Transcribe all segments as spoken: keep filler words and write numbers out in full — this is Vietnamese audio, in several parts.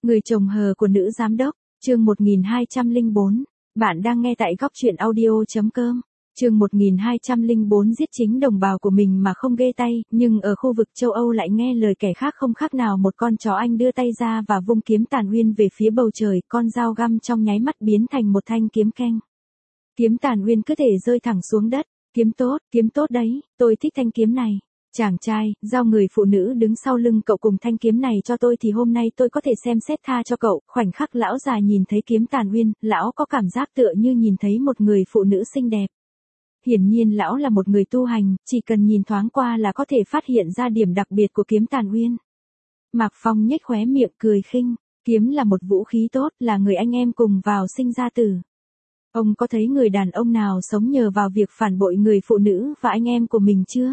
Người chồng hờ của nữ giám đốc, chương một nghìn hai trăm lẻ bốn. Bạn đang nghe tại góc truyện audio.com. Chương một nghìn hai trăm lẻ bốn giết chính đồng bào của mình mà không ghê tay, nhưng ở khu vực châu Âu lại nghe lời kẻ khác không khác nào một con chó. Anh đưa tay ra và vung kiếm tàn uyên về phía bầu trời, con dao găm trong nháy mắt biến thành một thanh kiếm keng. Kiếm tàn uyên cứ thể rơi thẳng xuống đất. Kiếm tốt, kiếm tốt đấy, tôi thích thanh kiếm này. Chàng trai, giao người phụ nữ đứng sau lưng cậu cùng thanh kiếm này cho tôi thì hôm nay tôi có thể xem xét tha cho cậu. Khoảnh khắc lão già nhìn thấy kiếm tàn uyên, lão có cảm giác tựa như nhìn thấy một người phụ nữ xinh đẹp. Hiển nhiên lão là một người tu hành, chỉ cần nhìn thoáng qua là có thể phát hiện ra điểm đặc biệt của kiếm tàn uyên. Mạc Phong nhếch khóe miệng cười khinh, kiếm là một vũ khí tốt, là người anh em cùng vào sinh ra tử. Ông có thấy người đàn ông nào sống nhờ vào việc phản bội người phụ nữ và anh em của mình chưa?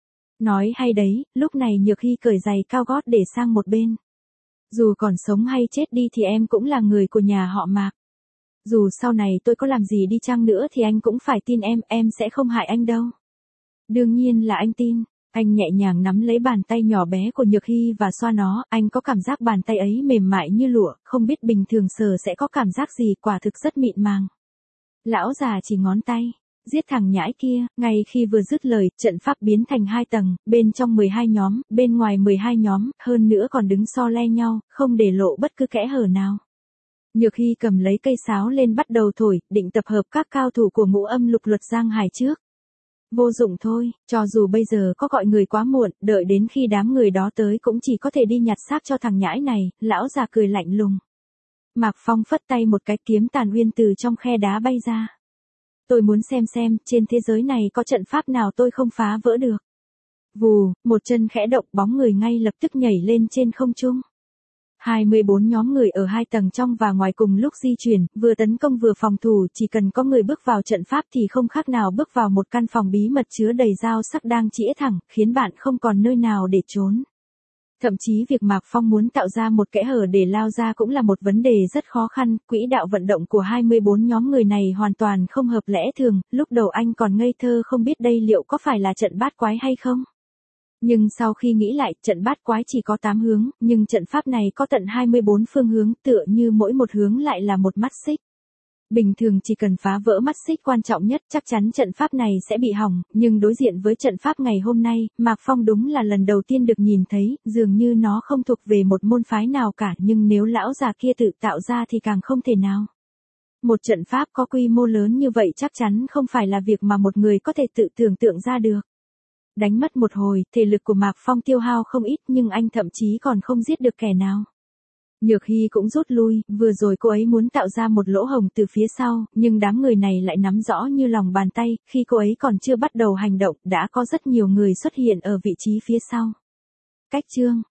Nói hay đấy, lúc này Nhược Hy cởi giày cao gót để sang một bên. Dù còn sống hay chết đi thì em cũng là người của nhà họ Mạc. Dù sau này tôi có làm gì đi chăng nữa thì anh cũng phải tin em, em sẽ không hại anh đâu. Đương nhiên là anh tin. Anh nhẹ nhàng nắm lấy bàn tay nhỏ bé của Nhược Hy và xoa nó, anh có cảm giác bàn tay ấy mềm mại như lụa, không biết bình thường sờ sẽ có cảm giác gì, quả thực rất mịn màng. Lão già chỉ ngón tay. Giết thằng nhãi kia, ngay khi vừa dứt lời, trận pháp biến thành hai tầng, bên trong mười hai nhóm, bên ngoài mười hai nhóm, hơn nữa còn đứng so le nhau, không để lộ bất cứ kẽ hở nào. Nhược Hy cầm lấy cây sáo lên bắt đầu thổi, định tập hợp các cao thủ của ngũ âm lục luật giang hải trước. Vô dụng thôi, cho dù bây giờ có gọi người quá muộn, đợi đến khi đám người đó tới cũng chỉ có thể đi nhặt xác cho thằng nhãi này, lão già cười lạnh lùng. Mạc Phong phất tay một cái, kiếm tàn uyên từ trong khe đá bay ra. Tôi muốn xem xem, trên thế giới này có trận pháp nào tôi không phá vỡ được. Vù, một chân khẽ động, bóng người ngay lập tức nhảy lên trên không trung. hai mươi bốn nhóm người ở hai tầng trong và ngoài cùng lúc di chuyển, vừa tấn công vừa phòng thủ, chỉ cần có người bước vào trận pháp thì không khác nào bước vào một căn phòng bí mật chứa đầy dao sắc đang chĩa thẳng, khiến bạn không còn nơi nào để trốn. Thậm chí việc Mạc Phong muốn tạo ra một kẽ hở để lao ra cũng là một vấn đề rất khó khăn, quỹ đạo vận động của hai mươi bốn nhóm người này hoàn toàn không hợp lẽ thường, lúc đầu anh còn ngây thơ không biết đây liệu có phải là trận bát quái hay không. Nhưng sau khi nghĩ lại, trận bát quái chỉ có tám hướng, nhưng trận pháp này có tận hai mươi bốn phương hướng, tựa như mỗi một hướng lại là một mắt xích. Bình thường chỉ cần phá vỡ mắt xích quan trọng nhất, chắc chắn trận pháp này sẽ bị hỏng, nhưng đối diện với trận pháp ngày hôm nay, Mạc Phong đúng là lần đầu tiên được nhìn thấy, dường như nó không thuộc về một môn phái nào cả, nhưng nếu lão già kia tự tạo ra thì càng không thể nào. Một trận pháp có quy mô lớn như vậy chắc chắn không phải là việc mà một người có thể tự tưởng tượng ra được. Đánh mất một hồi, thể lực của Mạc Phong tiêu hao không ít nhưng anh thậm chí còn không giết được kẻ nào. Nhược Hy cũng rút lui, vừa rồi cô ấy muốn tạo ra một lỗ hổng từ phía sau, nhưng đám người này lại nắm rõ như lòng bàn tay, khi cô ấy còn chưa bắt đầu hành động, đã có rất nhiều người xuất hiện ở vị trí phía sau. Cách chương,